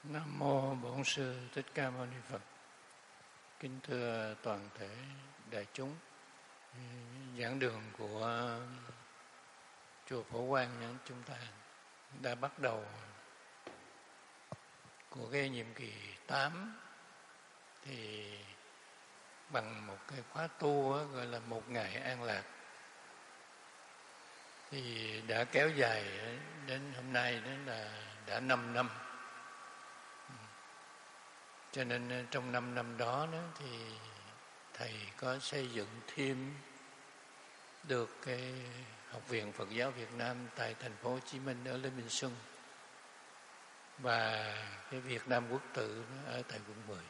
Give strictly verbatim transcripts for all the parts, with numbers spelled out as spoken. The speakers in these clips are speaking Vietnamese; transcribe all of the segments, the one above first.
Nam mô Bổn Sư Thích Ca Mâu Ni Phật. Kính thưa toàn thể đại chúng, giảng đường của chùa Phổ Quang chúng ta đã bắt đầu của cái nhiệm kỳ tám thì bằng một cái khóa tu gọi là một ngày an lạc, thì đã kéo dài đến hôm nay đến là đã năm năm. Cho nên trong năm năm đó, đó thì thầy có xây dựng thêm được cái Học viện Phật giáo Việt Nam tại thành phố Hồ Chí Minh ở Lê Minh Xuân, và cái Việt Nam Quốc Tự ở tại quận mười.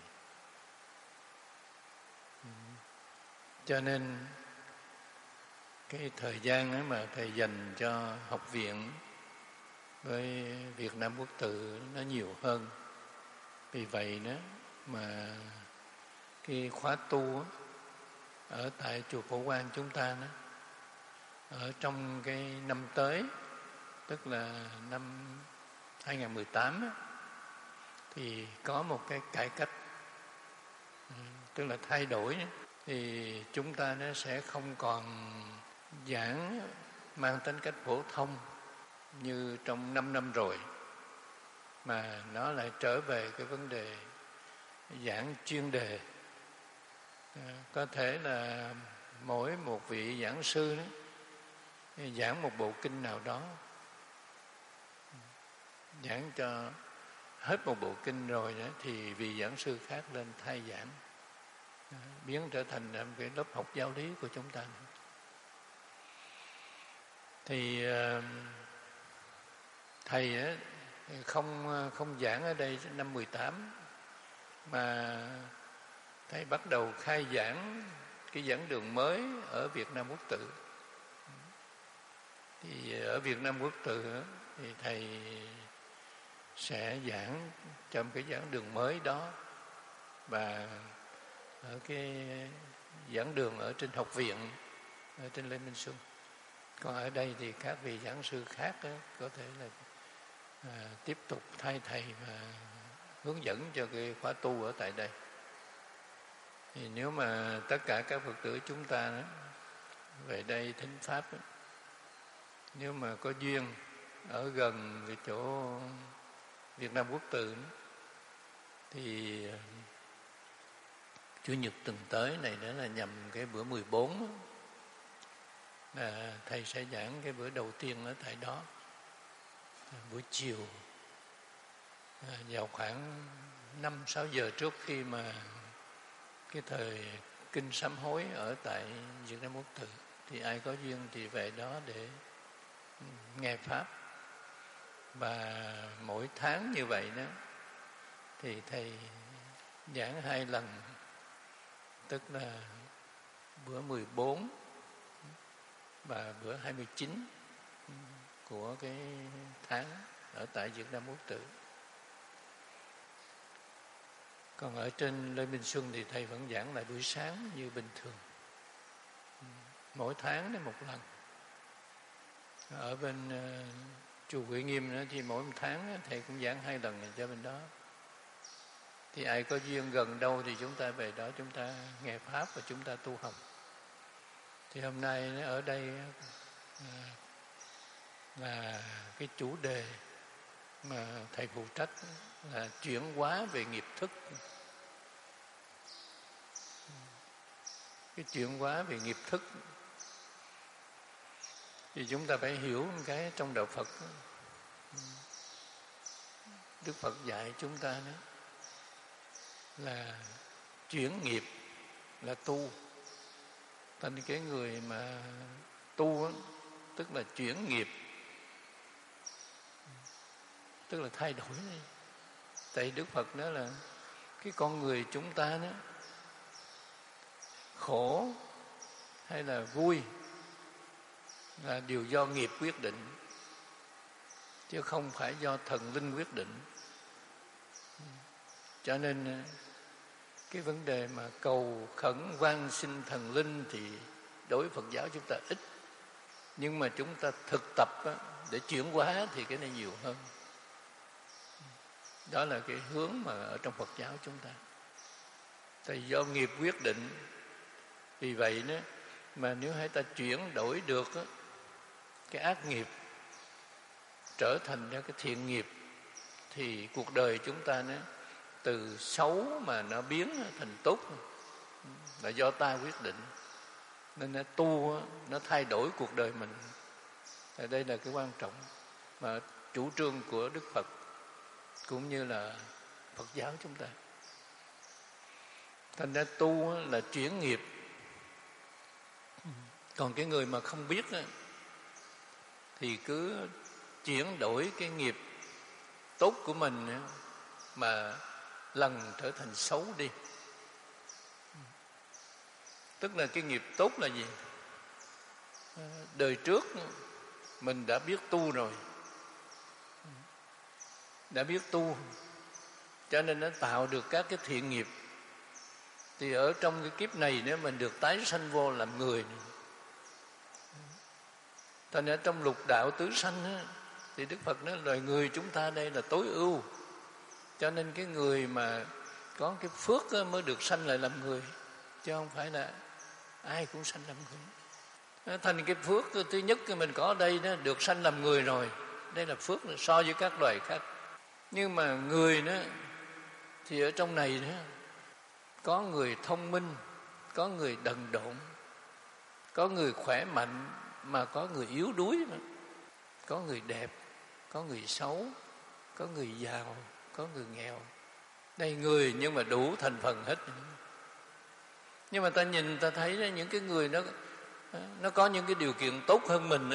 Cho nên cái thời gian mà thầy dành cho học viện với Việt Nam Quốc Tự nó nhiều hơn. Vì vậy đó mà cái khóa tu ở tại chùa Phổ Quang chúng ta đó, ở trong cái năm tới, tức là năm hai không một tám đó, thì có một cái cải cách, tức là thay đổi đó. Thì chúng ta nó sẽ không còn giảng mang tính cách phổ thông như trong năm năm rồi, mà nó lại trở về cái vấn đề giảng chuyên đề. À, có thể là mỗi một vị giảng sư đó giảng một bộ kinh nào đó, giảng cho hết một bộ kinh rồi đó thì vị giảng sư khác lên thay giảng, à, biến trở thành một cái lớp học giáo lý của chúng ta. Thì uh, thầy á, không không giảng ở đây năm mười tám, mà thầy bắt đầu khai giảng cái giảng đường mới ở Việt Nam Quốc Tự. Thì ở Việt Nam Quốc Tự thì thầy sẽ giảng trong cái giảng đường mới đó, và ở cái giảng đường ở trên học viện ở trên Lê Minh Xuân. Còn ở đây thì các vị giảng sư khác đó, có thể là à, tiếp tục thay thầy và hướng dẫn cho cái khóa tu ở tại đây. Thì nếu mà tất cả các Phật tử chúng ta đó, về đây thính pháp đó, nếu mà có duyên ở gần cái chỗ Việt Nam Quốc Tự đó, thì Chủ nhật tuần tới này đó là nhằm cái bữa mười bốn đó, là thầy sẽ giảng cái bữa đầu tiên ở tại đó, buổi chiều, à, vào khoảng năm sáu giờ trước khi mà cái thời kinh sám hối ở tại Việt Nam Quốc Tự. Thì ai có duyên thì về đó để nghe pháp. Và mỗi tháng như vậy đó thì thầy giảng hai lần, tức là bữa mười bốn và bữa hai mươi chín của cái tháng ở tại Việt Nam Quốc Tự. Còn ở trên Lê Minh Xuân thì thầy vẫn giảng lại buổi sáng như bình thường, mỗi tháng đến một lần. Ở bên uh, chùa Huệ Nghiêm nữa thì mỗi một tháng thầy cũng giảng hai lần cho bên đó. Thì ai có duyên gần đâu thì chúng ta về đó, chúng ta nghe pháp và chúng ta tu học. Thì hôm nay ở đây uh, là cái chủ đề mà thầy phụ trách là chuyển hóa về nghiệp thức. Cái chuyển hóa về nghiệp thức thì chúng ta phải hiểu một cái trong đạo Phật. Đức Phật dạy chúng ta đó là chuyển nghiệp là tu. Thành cái người mà tu đó, tức là chuyển nghiệp, tức là thay đổi này. Tại Đức Phật nói là cái con người chúng ta đó, khổ hay là vui là điều do nghiệp quyết định, chứ không phải do thần linh quyết định. Cho nên cái vấn đề mà cầu khẩn van xin thần linh thì đối với Phật giáo chúng ta ít, nhưng mà chúng ta thực tập để chuyển hóa thì cái này nhiều hơn. Đó là cái hướng mà ở trong Phật giáo chúng ta. Tại do nghiệp quyết định. Vì vậy đó, mà nếu hãy ta chuyển đổi được đó, cái ác nghiệp trở thành ra cái thiện nghiệp, thì cuộc đời chúng ta nó từ xấu mà nó biến thành tốt là do ta quyết định. Nên nó tu, nó thay đổi cuộc đời mình. Thì đây là cái quan trọng mà chủ trương của Đức Phật cũng như là Phật giáo chúng ta. Thành ra tu là chuyển nghiệp. Còn cái người mà không biết thì cứ chuyển đổi cái nghiệp tốt của mình mà lần trở thành xấu đi. Tức là cái nghiệp tốt là gì? Đời trước mình đã biết tu rồi, đã biết tu, cho nên nó tạo được các cái thiện nghiệp. Thì ở trong cái kiếp này nếu mình được tái sanh vô làm người. Thành ra trong lục đạo tứ sanh á, thì Đức Phật nói loài người chúng ta đây là tối ưu. Cho nên cái người mà có cái phước á, mới được sanh lại làm người, chứ không phải là ai cũng sanh làm người. Thành cái phước thứ nhất mình có ở đây đó, được sanh làm người rồi. Đây là phước so với các loài khác. Nhưng mà người đó thì ở trong này đó, có người thông minh, có người đần độn, có người khỏe mạnh, mà có người yếu đuối mà. Có người đẹp, có người xấu, có người giàu, có người nghèo. Đây người nhưng mà đủ thành phần hết. Nhưng mà ta nhìn ta thấy đó, những cái người nó nó có những cái điều kiện tốt hơn mình đó,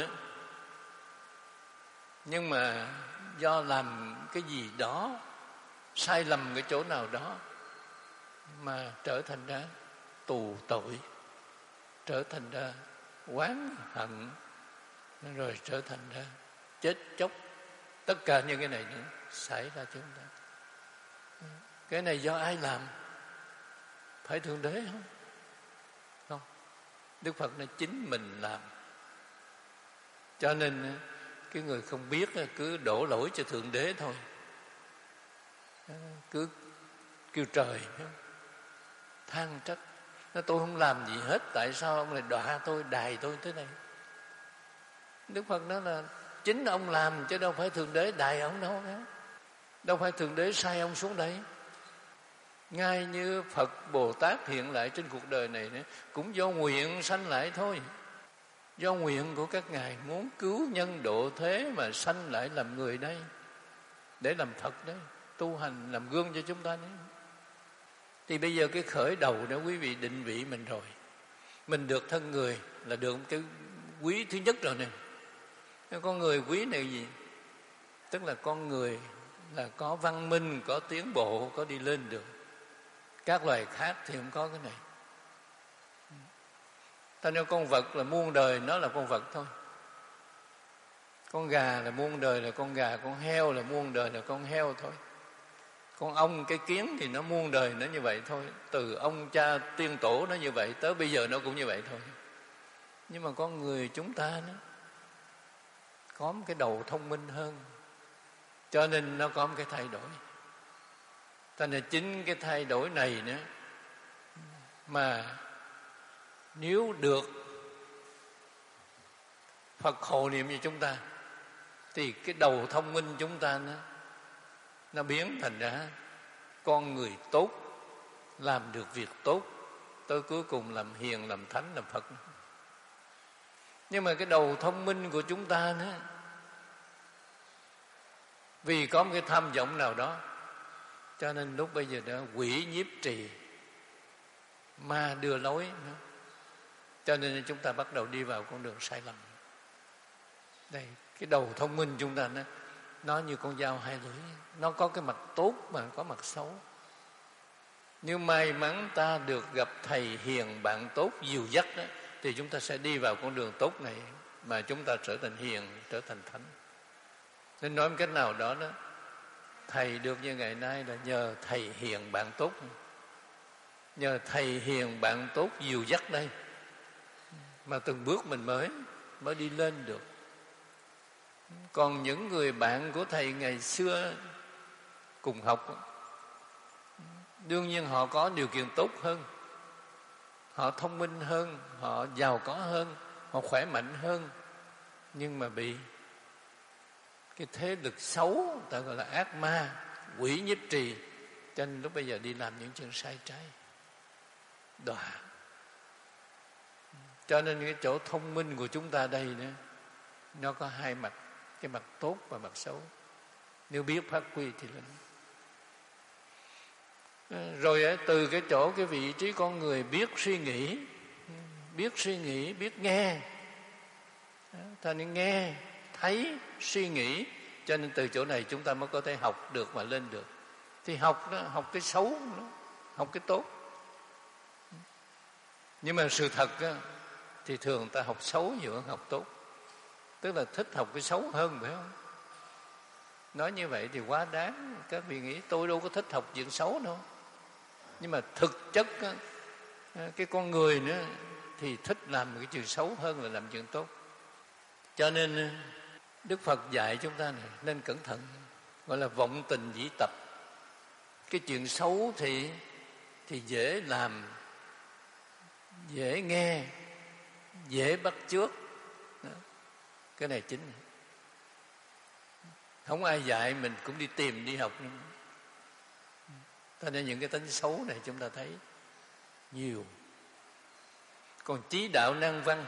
nhưng mà do làm cái gì đó sai lầm cái chỗ nào đó mà trở thành ra tù tội, trở thành ra oán hận, rồi trở thành ra chết chóc. Tất cả những cái này nữa xảy ra chúng ta. Cái này do ai làm? Phải Thượng Đế không? Không. Đức Phật nói chính mình làm. Cho nên cái người không biết cứ đổ lỗi cho Thượng Đế thôi, cứ kêu trời, than trách. Nói tôi không làm gì hết, tại sao ông lại đọa tôi, đày tôi thế này? Đức Phật nói là chính ông làm, chứ đâu phải Thượng Đế đày ông đâu. Đâu phải Thượng Đế sai ông xuống đây. Ngay như Phật Bồ Tát hiện lại trên cuộc đời này nữa, cũng do nguyện sanh lại thôi. Do nguyện của các ngài muốn cứu nhân độ thế mà sanh lại làm người đây, để làm Phật đấy, tu hành làm gương cho chúng ta đấy. Thì bây giờ cái khởi đầu đó quý vị định vị mình rồi. Mình được thân người là được cái quý thứ nhất rồi nè. Con người quý này gì? Tức là con người là có văn minh, có tiến bộ, có đi lên được. Các loài khác thì không có cái này. Ta nói con vật là muôn đời, nó là con vật thôi. Con gà là muôn đời là con gà, con heo là muôn đời là con heo thôi. Con ong, cái kiến thì nó muôn đời nó như vậy thôi. Từ ông cha tiên tổ nó như vậy, tới bây giờ nó cũng như vậy thôi. Nhưng mà con người chúng ta nó có một cái đầu thông minh hơn, cho nên nó có một cái thay đổi. Cho nên chính cái thay đổi này nữa mà nếu được Phật hộ niệm cho chúng ta, thì cái đầu thông minh chúng ta nó, nó biến thành ra con người tốt, làm được việc tốt, tới cuối cùng làm hiền, làm thánh, làm Phật. Nhưng mà cái đầu thông minh của chúng ta nữa, vì có một cái tham vọng nào đó, cho nên lúc bây giờ đó quỷ nhiếp trì, ma đưa lối nữa. Cho nên chúng ta bắt đầu đi vào con đường sai lầm. Đây, cái đầu thông minh chúng ta nó, nó như con dao hai lưỡi, nó có cái mặt tốt mà có mặt xấu. Nếu may mắn ta được gặp thầy hiền bạn tốt dìu dắt đó, thì chúng ta sẽ đi vào con đường tốt này mà chúng ta trở thành hiền, trở thành thánh. Nên nói một cách nào đó đó, thầy được như ngày nay là nhờ thầy hiền bạn tốt, nhờ thầy hiền bạn tốt dìu dắt đây mà từng bước mình mới mới đi lên được. Còn những người bạn của thầy ngày xưa cùng học, đương nhiên họ có điều kiện tốt hơn, họ thông minh hơn, họ giàu có hơn, họ khỏe mạnh hơn, nhưng mà bị cái thế lực xấu, ta gọi là ác ma, quỷ nhiếp trì, cho nên lúc bây giờ đi làm những chuyện sai trái, đọa. Cho nên cái chỗ thông minh của chúng ta đây nữa, nó có hai mặt, cái mặt tốt và mặt xấu. Nếu biết phát huy thì là rồi từ cái chỗ cái vị trí con người biết suy nghĩ, biết suy nghĩ, biết nghe, ta nên nghe, thấy, suy nghĩ, cho nên từ chỗ này chúng ta mới có thể học được và lên được. Thì học đó, học cái xấu, học cái tốt. Nhưng mà sự thật đó, thì thường ta học xấu nhiều hơn học tốt. Tức là thích học cái xấu hơn, phải không? Nói như vậy thì quá đáng. Các vị nghĩ tôi đâu có thích học chuyện xấu đâu. Nhưng mà thực chất đó, cái con người nữa thì thích làm cái chuyện xấu hơn là làm chuyện tốt. Cho nên Đức Phật dạy chúng ta này, nên cẩn thận, gọi là vọng tình dĩ tập. Cái chuyện xấu thì thì dễ làm, dễ nghe, dễ bắt chước. Đó. Cái này chính. Không ai dạy mình cũng đi tìm đi học nữa. Cho nên những cái tính xấu này chúng ta thấy nhiều. Còn trí đạo năng văn,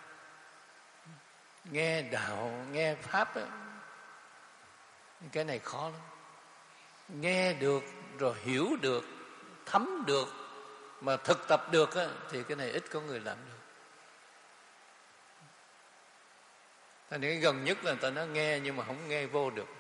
nghe đạo, nghe pháp đó, cái này khó lắm. Nghe được rồi hiểu được, thấm được, mà thực tập được á, thì cái này ít có người làm được. Thành cái gần nhất là người ta nói nghe nhưng mà không nghe vô được.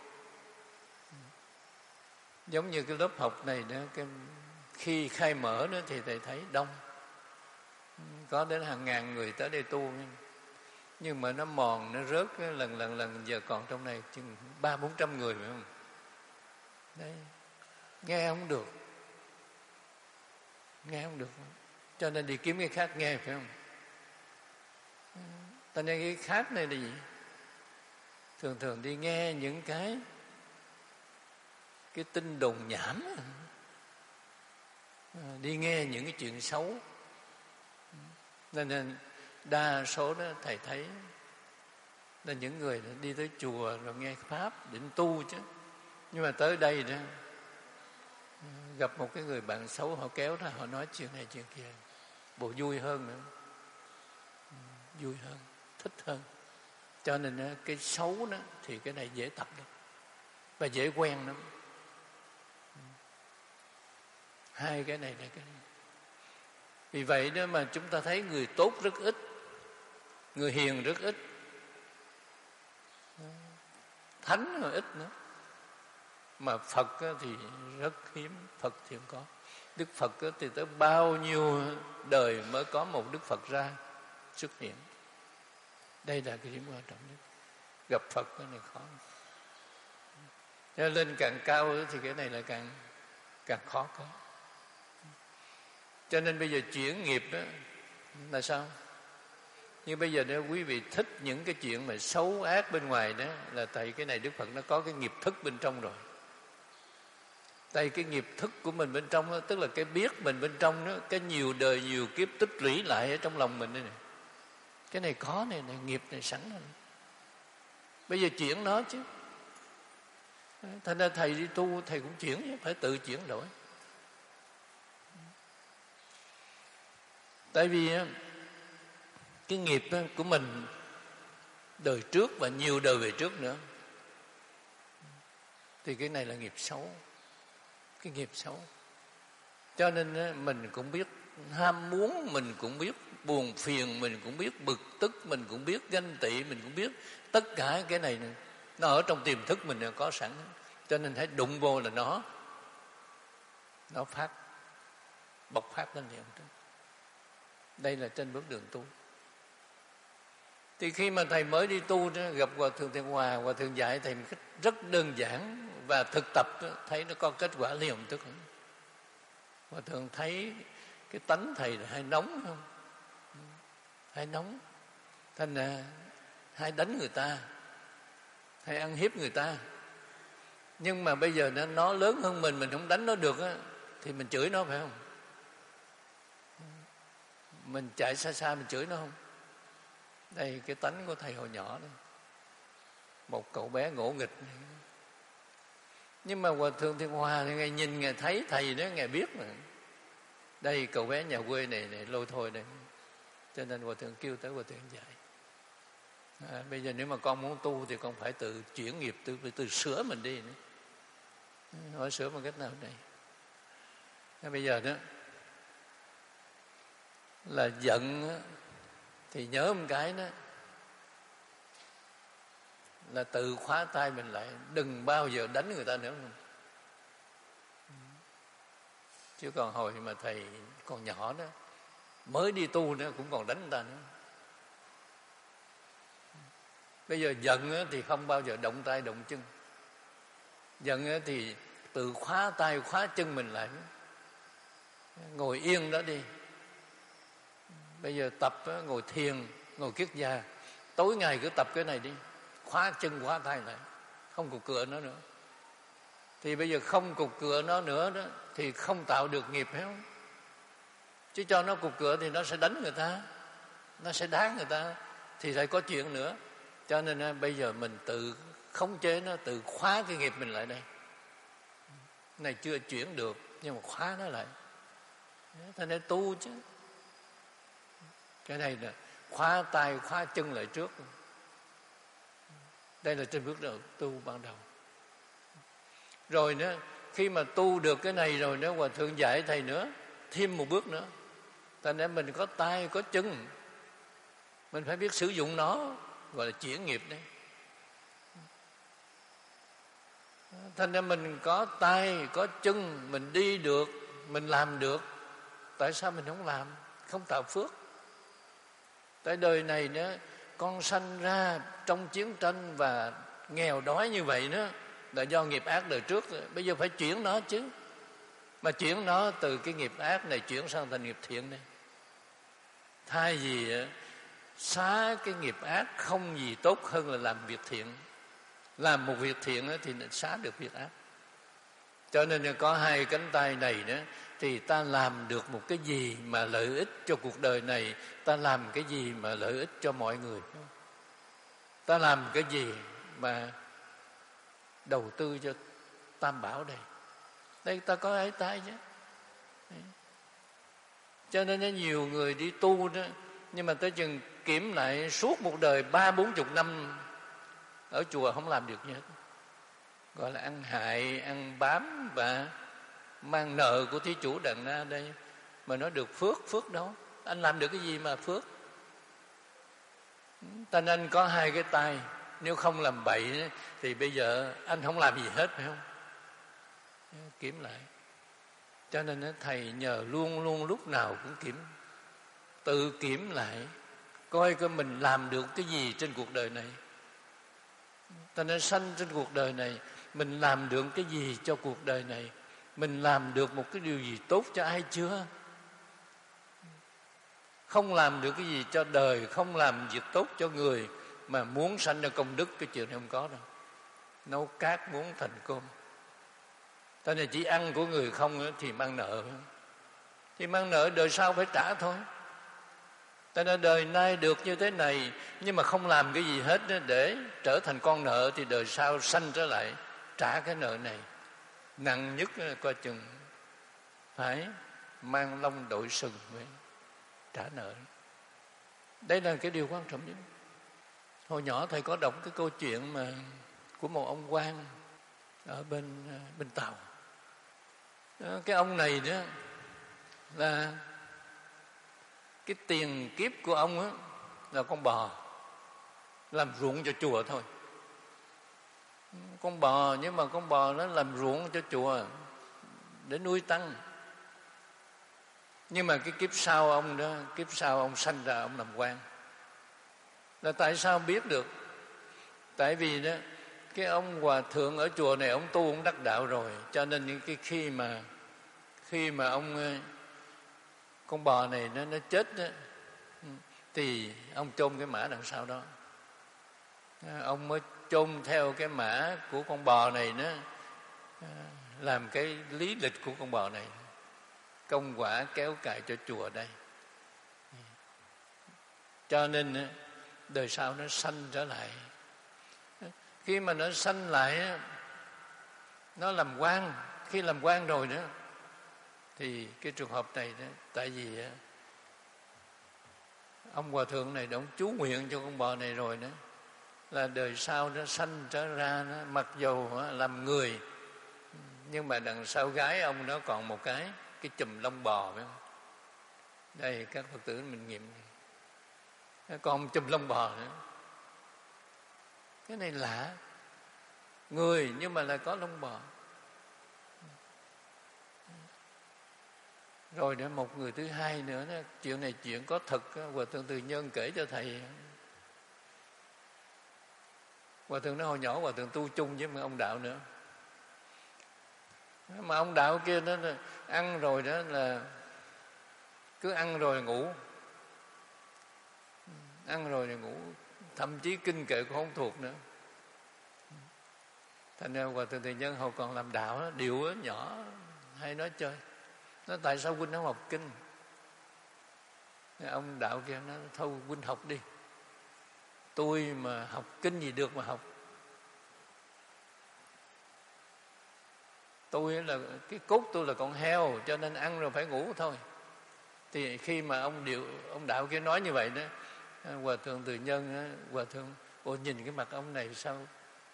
Giống như cái lớp học này đó, cái khi khai mở đó thì thầy thấy đông, có đến hàng ngàn người tới đây tu, nhưng mà nó mòn, nó rớt lần lần lần, giờ còn trong này chừng ba bốn trăm người phải không? Đấy, nghe không được, nghe không được, cho nên đi kiếm cái khác nghe, phải không? Cho nên cái khác này là gì? Thường thường đi nghe những cái cái tin đồn nhảm, đi nghe những cái chuyện xấu, nên, nên đa số đó thầy thấy là những người đi tới chùa rồi nghe pháp định tu chứ, nhưng mà tới đây đó gặp một cái người bạn xấu, họ kéo ra họ nói chuyện này chuyện kia, bộ vui hơn nữa, vui hơn, thích hơn. Cho nên cái xấu đó thì cái này dễ tập lắm và dễ quen lắm. Hai cái này là cái này. Vì vậy đó mà chúng ta thấy người tốt rất ít, người hiền rất ít, thánh là ít nữa. Mà Phật thì rất hiếm, Phật thì không có. Đức Phật thì tới bao nhiêu đời mới có một Đức Phật ra xuất hiện. Đây là cái điểm quan trọng nhất. Gặp Phật cái này khó. Cho lên càng cao thì cái này là càng càng khó có. Cho nên bây giờ chuyển nghiệp đó là sao? Nhưng bây giờ nếu quý vị thích những cái chuyện mà xấu ác bên ngoài đó, là tại cái này Đức Phật nó có cái nghiệp thức bên trong rồi. Tại cái nghiệp thức của mình bên trong đó, tức là cái biết mình bên trong đó, cái nhiều đời nhiều kiếp tích lũy lại ở trong lòng mình đây này. Cái này có này, này nghiệp này sẵn rồi. Bây giờ chuyển nó chứ. Thành ra thầy đi tu, thầy cũng chuyển, phải tự chuyển đổi. Tại vì cái nghiệp của mình đời trước và nhiều đời về trước nữa, thì cái này là nghiệp xấu, cái nghiệp xấu. Cho nên mình cũng biết ham muốn, mình cũng biết buồn phiền, mình cũng biết bực tức, mình cũng biết ganh tị, mình cũng biết tất cả cái này nó ở trong tiềm thức mình có sẵn. Cho nên hãy đụng vô là nó nó phát, bộc phát lên liền. Đây là trên bước đường tu. Thì khi mà thầy mới đi tu đó, gặp Hòa Thượng Thiện Hòa, Hòa Thượng dạy thầy một cách rất đơn giản và thực tập đó, thấy nó có kết quả liền tức. Hòa Thượng thấy cái tánh thầy là hay nóng không? Hay nóng. Thành là hay đánh người ta, hay ăn hiếp người ta. Nhưng mà bây giờ nó, nó lớn hơn mình, mình không đánh nó được á, thì mình chửi nó phải không? Mình chạy xa xa mình chửi nó không? Đây cái tánh của thầy hồi nhỏ đó. Một cậu bé ngỗ nghịch này. Nhưng mà Hòa Thượng Thiên Hòa thì Ngài nhìn, Ngài thấy thầy đó, Ngài biết mà. Đây cậu bé nhà quê này, này lôi thôi này. Cho nên Hòa Thượng kêu tới Hòa Thượng dạy. À, bây giờ nếu mà con muốn tu thì con phải tự chuyển nghiệp, tự, tự sửa mình đi nữa. Hỏi sửa bằng cách nào đây? À, bây giờ đó là giận thì nhớ một cái đó là tự khóa tay mình lại, đừng bao giờ đánh người ta nữa. Chứ còn hồi mà thầy còn nhỏ đó, mới đi tu nữa cũng còn đánh người ta nữa. Bây giờ giận thì không bao giờ động tay động chân. Giận thì tự khóa tay khóa chân mình lại, ngồi yên đó đi. Bây giờ tập ngồi thiền, ngồi kiết già, tối ngày cứ tập cái này đi, khóa chân khóa tay lại, không cục cửa nó nữa. Thì bây giờ không cục cửa nó nữa đó thì không tạo được nghiệp, phải không? Chứ cho nó cục cửa thì nó sẽ đánh người ta, nó sẽ đá người ta, thì lại có chuyện nữa. Cho nên bây giờ mình tự khống chế nó, tự khóa cái nghiệp mình lại đây. Này chưa chuyển được, nhưng mà khóa nó lại. Thế nên tu chứ. Cái này là khóa tay khóa chân lại trước. Đây là trên bước đầu tu ban đầu. Rồi nữa, khi mà tu được cái này rồi nữa, Hòa Thượng dạy thầy nữa, thêm một bước nữa. Thành ra mình có tay có chân, mình phải biết sử dụng nó, gọi là chuyển nghiệp đấy. Thành ra mình có tay có chân, mình đi được, mình làm được. Tại sao mình không làm, không tạo phước? Tại đời này nữa, con sanh ra trong chiến tranh và nghèo đói như vậy nữa là do nghiệp ác đời trước. Bây giờ phải chuyển nó chứ. Mà chuyển nó từ cái nghiệp ác này chuyển sang thành nghiệp thiện này. Thay vì xá cái nghiệp ác, không gì tốt hơn là làm việc thiện. Làm một việc thiện thì xá được việc ác. Cho nên có hai cánh tay này nữa, thì ta làm được một cái gì mà lợi ích cho cuộc đời này, ta làm cái gì mà lợi ích cho mọi người, ta làm cái gì mà đầu tư cho Tam Bảo đây. Đây ta có hai tay chứ. Cho nên nhiều người đi tu đó, nhưng mà tới chừng kiểm lại suốt một đời ba bốn chục năm ở chùa không làm được gì hết. Gọi là ăn hại, ăn bám và mang nợ của thí chủ Đàn Na đây. Mà nó được phước, phước đâu? Anh làm được cái gì mà phước? Thành anh có hai cái tay, nếu không làm bậy thì bây giờ anh không làm gì hết, phải không? Kiểm lại. Cho nên thầy nhờ luôn luôn lúc nào cũng kiểm, tự kiểm lại, coi coi mình làm được cái gì trên cuộc đời này. Ta nên sanh trên cuộc đời này, mình làm được cái gì cho cuộc đời này, mình làm được một cái điều gì tốt cho ai chưa? Không làm được cái gì cho đời, không làm việc tốt cho người, mà muốn sanh ra công đức, cái chuyện này không có đâu. Nấu cát muốn thành cơm. Cho nên chỉ ăn của người không thì mang nợ. Thì mang nợ đời sau phải trả thôi. Cho nên đời nay được như thế này, nhưng mà không làm cái gì hết để trở thành con nợ, thì đời sau sanh trở lại trả cái nợ này. Nặng nhất coi chừng phải mang lông đội sừng mới trả nợ. Đây là cái điều quan trọng nhất. Hồi nhỏ thầy có đọc cái câu chuyện mà của một ông quan ở bên bên Tàu. Cái ông này đó là cái tiền kiếp của ông á là con bò, làm ruộng cho chùa thôi. Con bò, nhưng mà con bò nó làm ruộng cho chùa để nuôi tăng. Nhưng mà cái kiếp sau ông đó, kiếp sau ông sanh ra ông làm quan. Là tại sao biết được? Tại vì đó, cái ông hòa thượng ở chùa này ông tu, ông đắc đạo rồi, cho nên những cái khi mà khi mà ông con bò này nó nó chết đó, thì ông chôn cái mã đằng sau đó. Ông mới chôn theo cái mã của con bò này đó, làm cái lý lịch của con bò này, công quả kéo cài cho chùa đây. Cho nên đời sau nó sanh trở lại. Khi mà nó sanh lại, nó làm quan. Khi làm quan rồi nữa thì cái trường hợp này đó, tại vì ông hòa thượng này ông chú nguyện cho con bò này rồi nữa, là đời sau nó sanh trở ra, nó mặc dầu làm người, nhưng mà đằng sau gái ông nó còn một cái cái chùm lông bò, phải không? Đây các Phật tử mình nghiệm, còn chùm lông bò nữa. Cái này lạ, người nhưng mà lại có lông bò. Rồi nữa một người thứ hai nữa đó, chuyện này chuyện có thật. Hòa thượng Từ Nhân kể cho thầy. Hòa thượng nói hồi nhỏ hòa thượng tu chung với một ông đạo nữa, mà ông đạo kia đó là ăn rồi đó là cứ ăn rồi là ngủ, ăn rồi là ngủ, thậm chí kinh kệ cũng không thuộc nữa. Thành ra hòa thượng Từ Nhân hồi còn làm đạo đó, điệu đó, nhỏ hay nói chơi, nó tại sao huynh không học kinh? Ông đạo kia nói thôi huynh học đi, tôi mà học kinh gì được mà học. Tôi là cái cốt tôi là con heo, cho nên ăn rồi phải ngủ thôi. Thì khi mà ông điệu ông đạo kia nói như vậy đó, hòa thượng Từ Nhân, hòa thượng ồ nhìn cái mặt ông này sao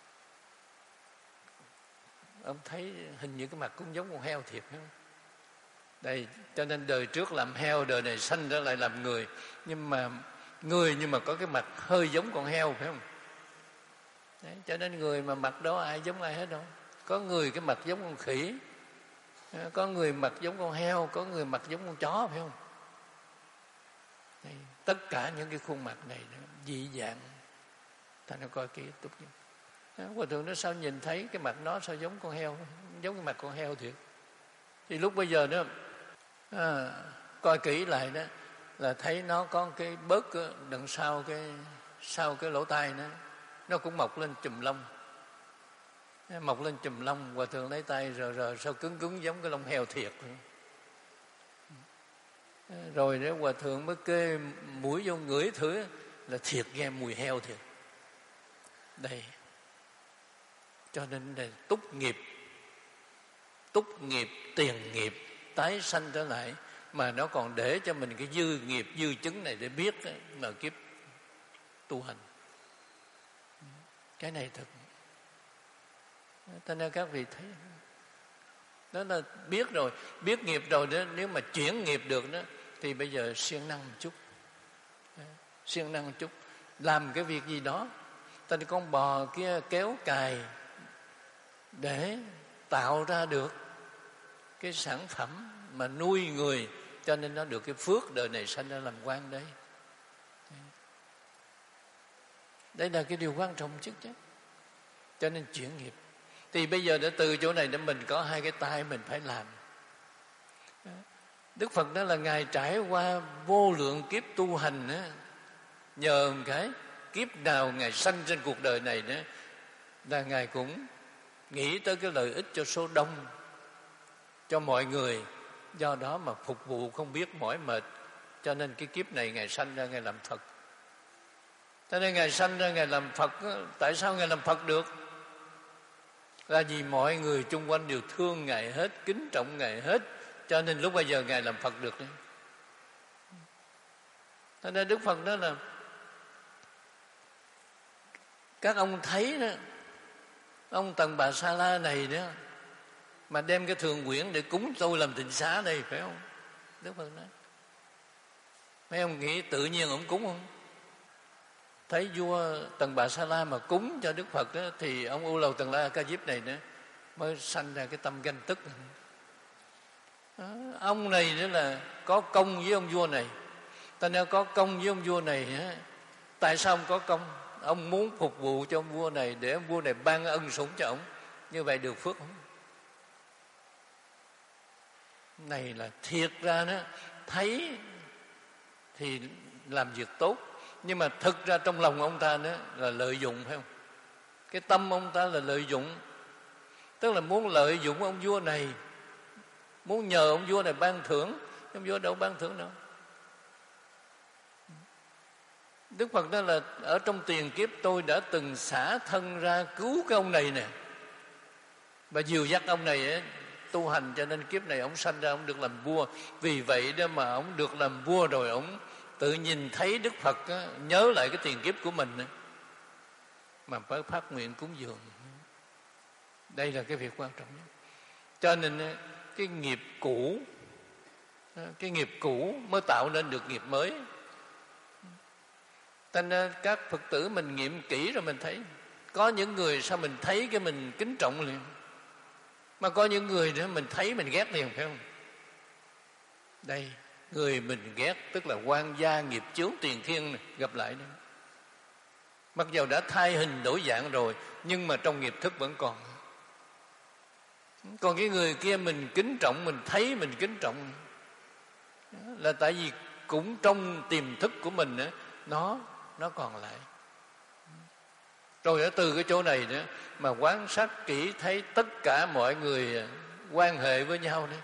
ông thấy hình như cái mặt cũng giống con heo thiệt không? Đây, cho nên đời trước làm heo, đời này sanh ra lại làm người. Nhưng mà người nhưng mà có cái mặt hơi giống con heo, phải không? Đấy, cho nên người mà mặt đó ai giống ai hết đâu. Có người cái mặt giống con khỉ, có người mặt giống con heo, có người mặt giống con chó, phải không? Đấy, tất cả những cái khuôn mặt này dị dạng, ta nó coi kỹ túc nhất. Hòa thượng nó sao nhìn thấy cái mặt nó sao giống con heo, giống cái mặt con heo thiệt. Thì lúc bây giờ đó à, coi kỹ lại đó là thấy nó có cái bớt đằng sau cái sau cái lỗ tai nó nó cũng mọc lên chùm lông, mọc lên chùm lông. Hòa thượng lấy tay rờ rờ sao cứng cứng giống cái lông heo thiệt. Rồi đó hòa thượng mới kê mũi vô ngửi thử là thiệt nghe mùi heo thiệt. Đây, cho nên là túc nghiệp, túc nghiệp, tiền nghiệp, tái sanh trở lại, mà nó còn để cho mình cái dư nghiệp, dư chứng này để biết mà kiếp tu hành. Cái này thật. Cho nên các vị thấy đó là biết rồi, biết nghiệp rồi đó, nếu mà chuyển nghiệp được đó thì bây giờ siêng năng một chút, siêng năng một chút, làm cái việc gì đó. Tên con bò kia kéo cài để tạo ra được cái sản phẩm mà nuôi người, cho nên nó được cái phước đời này sanh ra làm quan đấy. Đây là cái điều quan trọng nhất chứ. Cho nên chuyển nghiệp. Thì bây giờ đã từ chỗ này để mình có hai cái tay mình phải làm. Đức Phật đó là Ngài trải qua vô lượng kiếp tu hành đó, nhờ một cái kiếp nào Ngài sanh trên cuộc đời này đó là Ngài cũng nghĩ tới cái lợi ích cho số đông, cho mọi người. Do đó mà phục vụ không biết mỏi mệt. Cho nên cái kiếp này Ngài sanh ra Ngài làm Phật. Cho nên Ngài sanh ra Ngài làm Phật. Tại sao Ngài làm Phật được? Là vì mọi người chung quanh đều thương Ngài hết, kính trọng Ngài hết. Cho nên lúc bây giờ Ngài làm Phật được đấy. Cho nên Đức Phật đó là các ông thấy đó, ông Tần Bà Sa La này đó mà đem cái thường quyển để cúng tôi làm tịnh xá đây, phải không? Đức Phật nói. Mấy ông nghĩ tự nhiên ông cúng không? Thấy vua Tần Bà Sa La mà cúng cho Đức Phật đó, thì ông U Lầu Tần La Ca Diếp này nữa mới sanh ra cái tâm ganh tức. Đó, ông này nữa là có công với ông vua này. Ta nếu có công với ông vua này, tại sao ông có công? Ông muốn phục vụ cho ông vua này để ông vua này ban ân sủng cho ông, như vậy được phước không? Này là thiệt ra đó, thấy thì làm việc tốt, nhưng mà thực ra trong lòng ông ta đó là lợi dụng, phải không? Cái tâm ông ta là lợi dụng. Tức là muốn lợi dụng ông vua này, muốn nhờ ông vua này ban thưởng. Ông vua đâu ban thưởng đâu. Đức Phật nói là ở trong tiền kiếp tôi đã từng xả thân ra cứu cái ông này nè, và dìu dắt ông này ấy, tu hành, cho nên kiếp này ông sanh ra ông được làm vua. Vì vậy đó mà ông được làm vua rồi ông tự nhìn thấy Đức Phật á, nhớ lại cái tiền kiếp của mình ấy, mà phải phát nguyện cúng dường. Đây là cái việc quan trọng nhất. Cho nên cái nghiệp cũ, cái nghiệp cũ mới tạo nên được nghiệp mới. Thành các Phật tử mình nghiệm kỹ rồi mình thấy có những người sao mình thấy cái mình kính trọng liền, mà có những người nữa mình thấy mình ghét liền, phải không? Đây, người mình ghét tức là quan gia nghiệp chướng tiền thiên này, gặp lại đó. Mặc dầu đã thay hình đổi dạng rồi, nhưng mà trong nghiệp thức vẫn còn. Còn cái người kia mình kính trọng, mình thấy mình kính trọng, là tại vì cũng trong tiềm thức của mình đó, nó nó còn lại. Rồi ở từ cái chỗ này nữa mà quan sát kỹ thấy tất cả mọi người quan hệ với nhau đấy,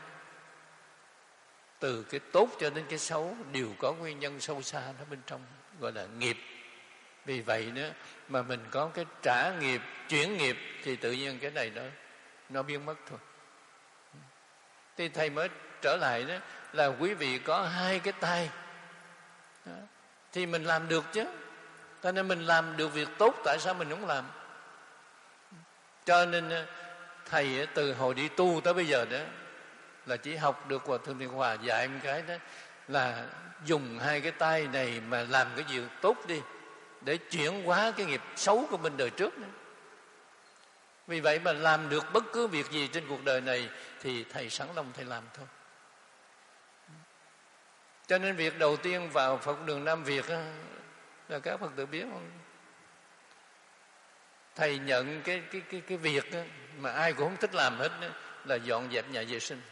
từ cái tốt cho đến cái xấu đều có nguyên nhân sâu xa đó bên trong, gọi là nghiệp. Vì vậy nữa mà mình có cái trả nghiệp, chuyển nghiệp, thì tự nhiên cái này nó nó biến mất thôi. Thì thầy mới trở lại đó là quý vị có hai cái tay đó, thì mình làm được chứ. Cho nên mình làm được việc tốt, tại sao mình không làm? Cho nên thầy từ hồi đi tu tới bây giờ đó là chỉ học được Hòa Thượng Thiện Hòa dạy một cái đó là dùng hai cái tay này mà làm cái gì tốt đi, để chuyển hóa cái nghiệp xấu của mình đời trước đó. Vì vậy mà làm được bất cứ việc gì trên cuộc đời này thì thầy sẵn lòng thầy làm thôi. Cho nên việc đầu tiên vào Phật đường Nam Việt đó, là các Phật tử biết không? Thầy nhận cái cái cái cái việc đó, mà ai cũng không thích làm hết đó, là dọn dẹp nhà vệ sinh.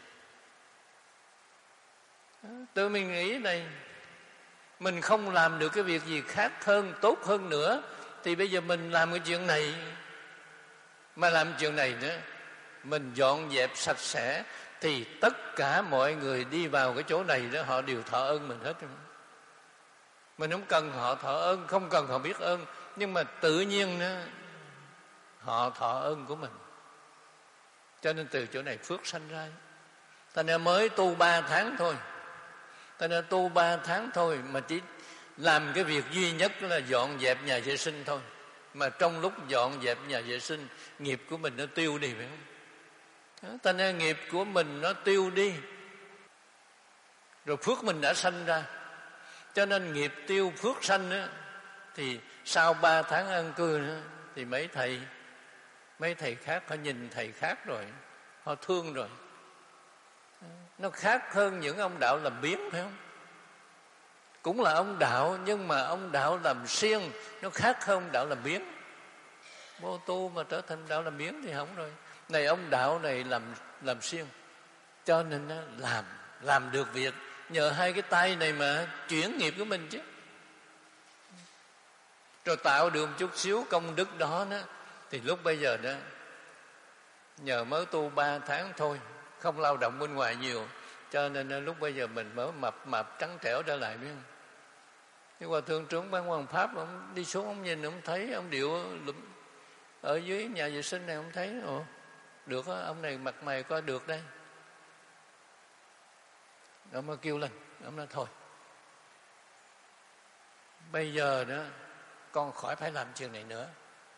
Tự mình nghĩ này, mình không làm được cái việc gì khác hơn, tốt hơn nữa, thì bây giờ mình làm cái chuyện này. Mà làm chuyện này nữa, mình dọn dẹp sạch sẽ, thì tất cả mọi người đi vào cái chỗ này đó, họ đều thọ ơn mình hết. Mình không cần họ thọ ơn, không cần họ biết ơn, nhưng mà tự nhiên đó, họ thọ ơn của mình. Cho nên từ chỗ này phước sanh ra. Ta nên mới tu ba tháng thôi, ta nên tu ba tháng thôi mà chỉ làm cái việc duy nhất là dọn dẹp nhà vệ sinh thôi. Mà trong lúc dọn dẹp nhà vệ sinh, nghiệp của mình nó tiêu đi, phải không? Ta nên nghiệp của mình nó tiêu đi, rồi phước mình đã sanh ra. Cho nên nghiệp tiêu phước sanh đó, thì sau ba tháng an cư nữa, thì mấy thầy mấy thầy khác họ nhìn thầy khác rồi, họ thương rồi. Nó khác hơn những ông đạo làm biếng, phải không? Cũng là ông đạo, nhưng mà ông đạo làm siêng, nó khác hơn ông đạo làm biếng. Vô tu mà trở thành đạo làm biếng thì không rồi. Này ông đạo này làm làm siêng, cho nên nó làm làm được việc, nhờ hai cái tay này mà chuyển nghiệp của mình chứ. Rồi tạo được một chút xíu công đức đó, đó thì lúc bây giờ đó, nhờ mới tu ba tháng thôi, không lao động bên ngoài nhiều, cho nên lúc bây giờ mình mới mập mập trắng trẻo trở lại, biết không? Nhưng Hòa Thượng trưởng ban Hoàng Pháp, ông đi xuống ông nhìn, ông thấy ông điệu ở dưới nhà vệ sinh này, ông thấy ồ được đó, ông này mặt mày coi được đây. Ông mới kêu lên, ông nói thôi, bây giờ đó con khỏi phải làm chuyện này nữa,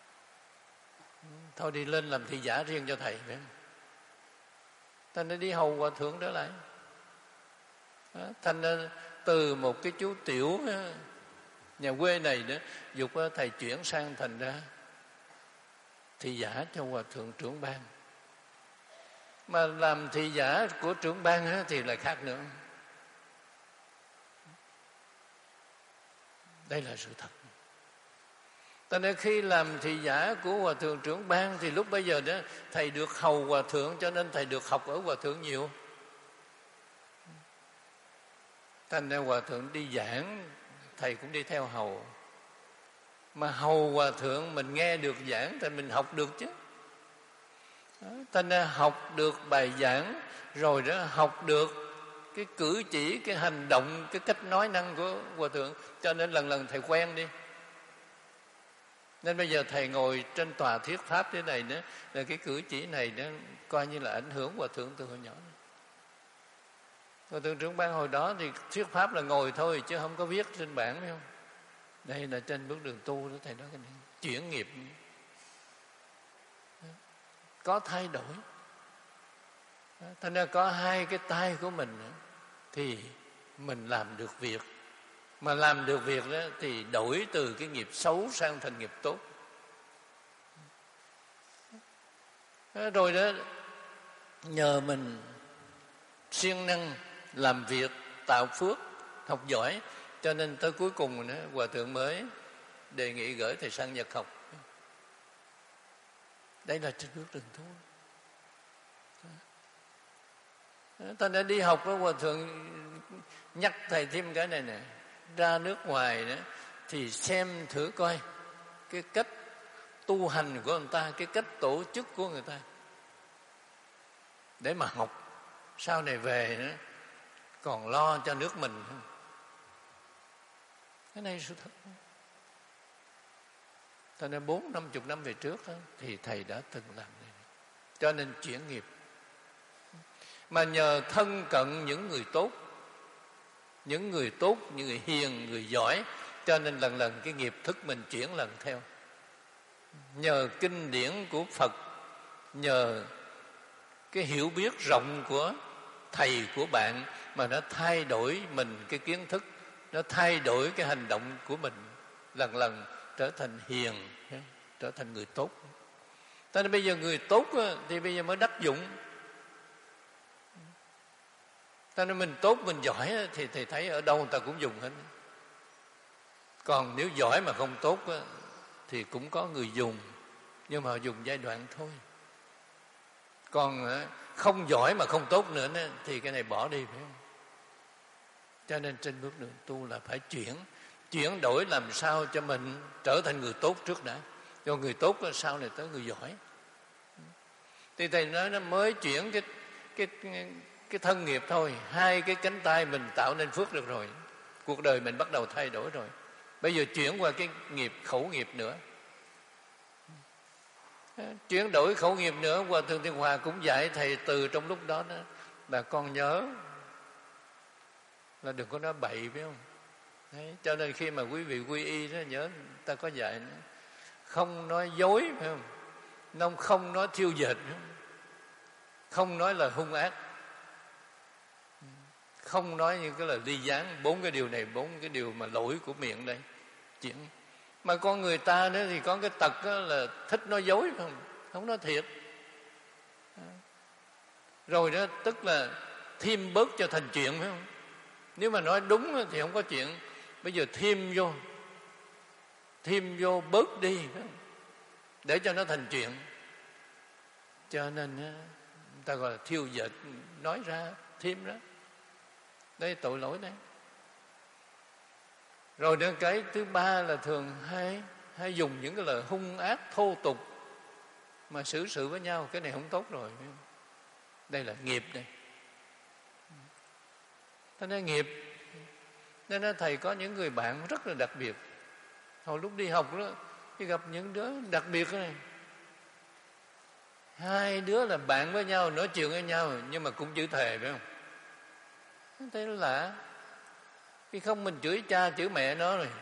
thôi đi lên làm thị giả riêng cho thầy, phải không? Thành ra đi hầu Hòa Thượng trở lại. Thành ra từ một cái chú tiểu nhà quê này đó, dục thầy chuyển sang thành ra thị giả cho Hòa Thượng trưởng ban. Mà làm thị giả của trưởng ban thì lại khác nữa. Đây là sự thật. Cho nên khi làm thị giả của Hòa Thượng trưởng ban thì lúc bây giờ đó thầy được hầu Hòa Thượng, cho nên thầy được học ở Hòa Thượng nhiều. Thành ra Hòa Thượng đi giảng, thầy cũng đi theo hầu. Mà hầu Hòa Thượng mình nghe được giảng thì mình học được chứ. Thành ra học được bài giảng, rồi đó học được cái cử chỉ, cái hành động, cái cách nói năng của Hòa Thượng, cho nên lần lần thầy quen đi. Nên bây giờ thầy ngồi trên tòa thuyết pháp thế này nữa, là cái cử chỉ này nó coi như là ảnh hưởng Hòa Thượng từ hồi nhỏ. Hòa Thượng trưởng ban hồi đó thì thuyết pháp là ngồi thôi, chứ không có viết trên bảng, phải không? Đây là trên bước đường tu đó, thầy nói cái này chuyển nghiệp có thay đổi. Thành ra có hai cái tay của mình thì mình làm được việc. Mà làm được việc đó thì đổi từ cái nghiệp xấu sang thành nghiệp tốt. Rồi đó, nhờ mình siêng năng làm việc, tạo phước, học giỏi, cho nên tới cuối cùng đó, Hòa Thượng mới đề nghị gửi thầy sang Nhật học. Đây là trên bước đường tu. Thành ra đi học đó, Hòa Thượng nhắc thầy thêm cái này nè, ra nước ngoài đó thì xem thử coi cái cách tu hành của người ta, cái cách tổ chức của người ta, để mà học sau này về nữa còn lo cho nước mình. Cái này sự thật. Thành ra bốn năm chục năm về trước đó, thì thầy đã từng làm này, cho nên chuyển nghiệp. Mà nhờ thân cận những người tốt, những người tốt, những người hiền, người giỏi, cho nên lần lần cái nghiệp thức mình chuyển lần theo. Nhờ kinh điển của Phật, nhờ cái hiểu biết rộng của thầy của bạn mà nó thay đổi mình cái kiến thức, nó thay đổi cái hành động của mình, lần lần trở thành hiền, trở thành người tốt. Cho nên bây giờ người tốt thì bây giờ mới đắc dụng. Cho nên mình tốt, mình giỏi thì thầy thấy ở đâu người ta cũng dùng hết. Còn nếu giỏi mà không tốt thì cũng có người dùng, nhưng mà họ dùng giai đoạn thôi. Còn không giỏi mà không tốt nữa thì cái này bỏ đi, phải không? Cho nên trên bước đường tu là phải chuyển, chuyển đổi làm sao cho mình trở thành người tốt trước đã, cho người tốt sau này tới người giỏi. Thì thầy nói nó mới chuyển cái cái cái thân nghiệp thôi, hai cái cánh tay mình tạo nên phước được rồi, cuộc đời mình bắt đầu thay đổi rồi. Bây giờ chuyển qua cái nghiệp khẩu nghiệp nữa, chuyển đổi khẩu nghiệp nữa. Hòa Thượng Thiên Hòa cũng dạy thầy từ trong lúc đó, đó là con nhớ là đừng có nói bậy, phải không? Đấy, cho nên khi mà quý vị quy y đó, nhớ ta có dạy nữa, không nói dối, phải không? Không, không nói thiêu dệt, không nói lời hung ác, không nói những cái lời ly gián. Bốn cái điều này, bốn cái điều mà lỗi của miệng đây. Chuyện mà con người ta nữa thì có cái tật là thích nói dối, phải không? Không nói thiệt. Rồi đó, tức là thêm bớt cho thành chuyện, phải không? Nếu mà nói đúng thì không có chuyện, bây giờ thêm vô, thêm vô bớt đi, phải không? Để cho nó thành chuyện. Cho nên người ta gọi là thiêu dệt, nói ra thêm đó. Đây tội lỗi đấy. Rồi đến cái thứ ba là thường hay hay dùng những cái lời hung ác thô tục mà xử sự với nhau. Cái này không tốt rồi. Đây là nghiệp đây. Thế nên nghiệp. Nên thầy có những người bạn rất là đặc biệt. Hồi lúc đi học đó, khi gặp những đứa đặc biệt này, hai đứa là bạn với nhau, nói chuyện với nhau, nhưng mà cũng chữ thề, phải không? Thế là lạ. Khi không mình chửi cha chửi mẹ nó rồi,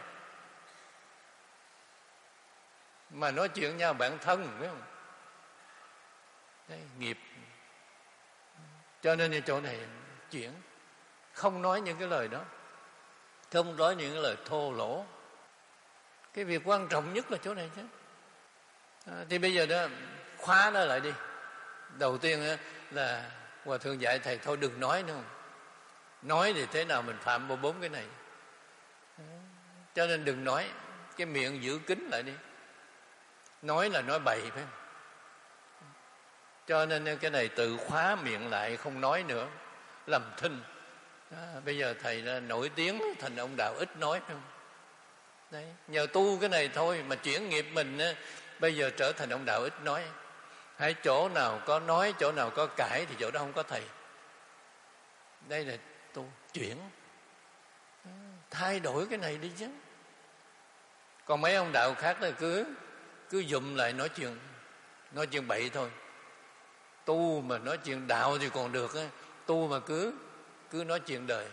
mà nói chuyện với nhau bạn thân, phải không? Đấy, nghiệp. Cho nên ở chỗ này chuyển, không nói những cái lời đó, không nói những cái lời thô lỗ. Cái việc quan trọng nhất là chỗ này chứ. À, thì bây giờ đó khóa nó lại đi. Đầu tiên đó, là Hòa Thượng dạy thầy thôi đừng nói nữa. Nói thì thế nào mình phạm vào bốn cái này. Cho nên đừng nói. Cái miệng giữ kín lại đi. Nói là nói bậy, phải không? Cho nên cái này tự khóa miệng lại, không nói nữa, làm thinh. À, bây giờ thầy đã nổi tiếng thành ông đạo ít nói, phải không? Đấy, nhờ tu cái này thôi mà chuyển nghiệp mình á, bây giờ trở thành ông đạo ít nói. Hãy chỗ nào có nói, chỗ nào có cãi thì chỗ đó không có thầy. Đây là tu chuyển, thay đổi cái này đi chứ. Còn mấy ông đạo khác là cứ cứ dụm lại nói chuyện nói chuyện bậy thôi. Tu mà nói chuyện đạo thì còn được á, tu mà cứ cứ nói chuyện đời.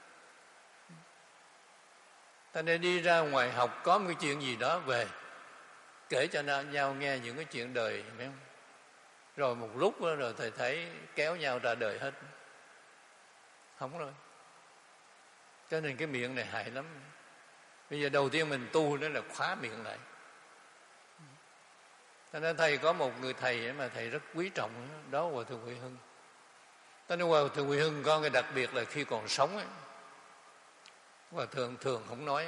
Ta nên đi ra ngoài học, có một cái chuyện gì đó về kể cho nhau nghe những cái chuyện đời, phải không? Rồi một lúc đó, rồi thầy thấy kéo nhau ra đời hết, không rồi. Cho nên cái miệng này hại lắm. Bây giờ đầu tiên mình tu đó là khóa miệng lại. Cho nên thầy có một người thầy mà thầy rất quý trọng, đó Hòa Thượng Huệ Hưng. Cho nên Hòa Thượng Huệ Hưng có cái đặc biệt là khi còn sống ấy, Hòa Thượng thường không nói.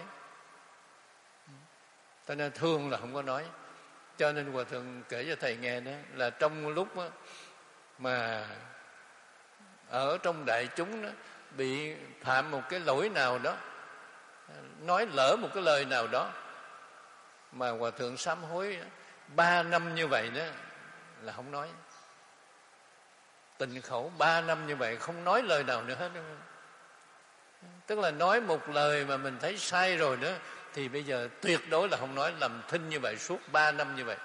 Cho nên thường là không có nói. Cho nên Hòa Thượng kể cho thầy nghe đó là trong lúc đó, mà ở trong đại chúng đó, bị phạm một cái lỗi nào đó, nói lỡ một cái lời nào đó, mà Hòa Thượng sám hối ba năm như vậy đó là không nói. Tịnh khẩu ba năm như vậy không nói lời nào nữa hết. Tức là nói một lời mà mình thấy sai rồi đó thì bây giờ tuyệt đối là không nói, làm thinh như vậy suốt ba năm như vậy.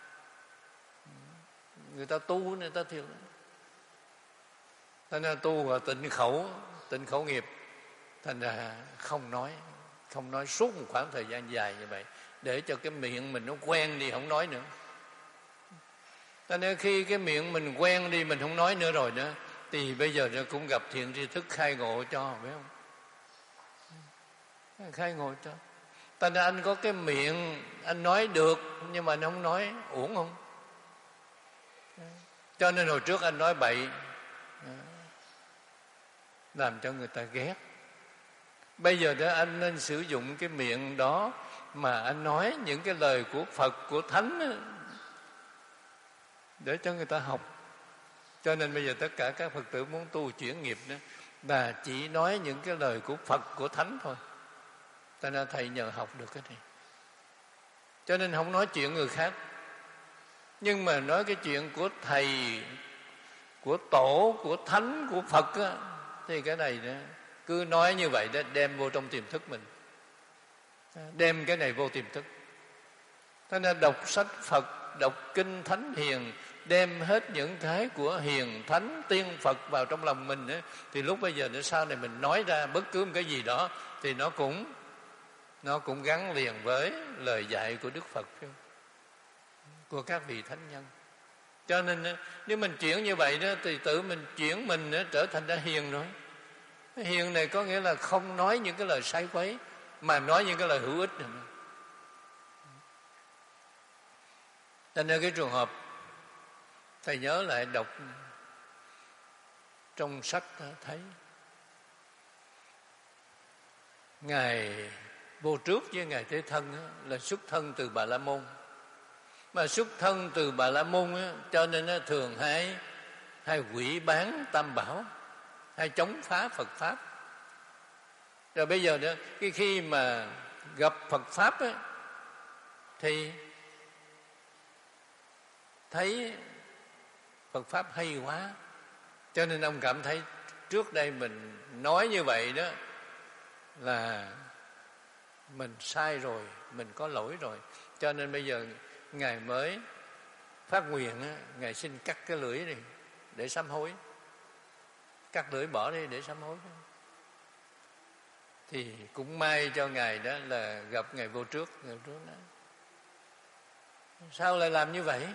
Người ta tu người ta thiệt. Thành ra tu vào tịnh khẩu, tịnh khẩu nghiệp, thành ra không nói, không nói suốt một khoảng thời gian dài như vậy, để cho cái miệng mình nó quen đi, không nói nữa. Cho nên khi cái miệng mình quen đi, mình không nói nữa rồi đó, thì bây giờ nó cũng gặp thiện tri thức khai ngộ cho, phải không? Khai ngộ cho. Cho nên anh có cái miệng, anh nói được, nhưng mà anh không nói, uổng không? Cho nên hồi trước anh nói bậy, làm cho người ta ghét. Bây giờ đó anh nên sử dụng cái miệng đó mà anh nói những cái lời của Phật, của Thánh đó, để cho người ta học. Cho nên bây giờ tất cả các Phật tử muốn tu chuyển nghiệp đó là chỉ nói những cái lời của Phật, của Thánh thôi. Ta nên thầy nhờ học được cái này. Cho nên không nói chuyện người khác, nhưng mà nói cái chuyện của Thầy, của Tổ, của Thánh, của Phật á, thì cái này đó, cứ nói như vậy đó, đem vô trong tiềm thức mình, đem cái này vô tiềm thức. Thế nên đọc sách Phật, đọc kinh Thánh Hiền, đem hết những cái của Hiền Thánh Tiên Phật vào trong lòng mình đó, thì lúc bây giờ nữa sau này mình nói ra bất cứ một cái gì đó thì nó cũng nó cũng gắn liền với lời dạy của Đức Phật, của các vị thánh nhân. Cho nên nếu mình chuyển như vậy đó thì tự mình chuyển mình trở thành ra hiền rồi. Hiền này có nghĩa là không nói những cái lời sai quấy, mà nói những cái lời hữu ích. Cho nên cái trường hợp thầy nhớ lại đọc trong sách thấy Ngài Vô Trước với Ngài Thế Thân là xuất thân từ Bà La Môn. Mà xuất thân từ Bà La Môn á, cho nên nó thường hay hay quỷ bán Tam Bảo, hay chống phá Phật Pháp. Rồi bây giờ đó, cái khi mà gặp Phật Pháp á, thì thấy Phật Pháp hay quá, cho nên ông cảm thấy trước đây mình nói như vậy đó là mình sai rồi, mình có lỗi rồi. Cho nên bây giờ Ngài mới phát nguyện á, Ngài xin cắt cái lưỡi đi để sám hối, cắt lưỡi bỏ đi để sám hối. Thì cũng may cho Ngài đó là gặp Ngài Vô Trước. Ngài Vô Trước đó, sao lại làm như vậy?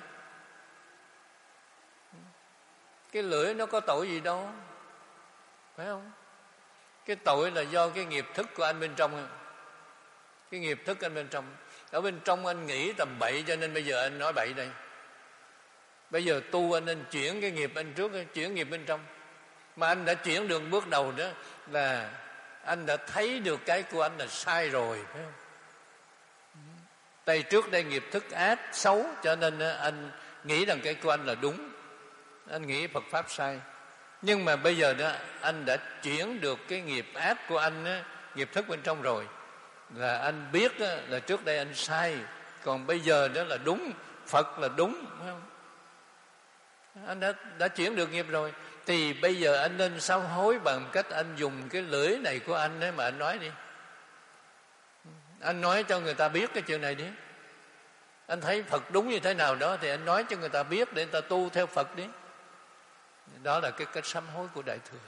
Cái lưỡi nó có tội gì đâu, phải không? Cái tội là do cái nghiệp thức của anh bên trong. Cái nghiệp thức anh bên trong, ở bên trong anh nghĩ tầm bậy, cho nên bây giờ anh nói bậy đây. Bây giờ tu anh nên chuyển cái nghiệp anh trước, chuyển nghiệp bên trong. Mà anh đã chuyển được bước đầu đó là anh đã thấy được cái của anh là sai rồi, phải không? Tại trước đây nghiệp thức ác xấu, cho nên anh nghĩ rằng cái của anh là đúng, anh nghĩ Phật Pháp sai. Nhưng mà bây giờ đó anh đã chuyển được cái nghiệp ác của anh đó, nghiệp thức bên trong rồi, là anh biết đó, là trước đây anh sai, còn bây giờ đó là đúng, Phật là đúng, phải không? Anh đã, đã chuyển được nghiệp rồi. Thì bây giờ anh nên sám hối bằng cách anh dùng cái lưỡi này của anh ấy mà anh nói đi. Anh nói cho người ta biết cái chuyện này đi. Anh thấy Phật đúng như thế nào đó thì anh nói cho người ta biết để người ta tu theo Phật đi. Đó là cái cách sám hối của Đại Thừa.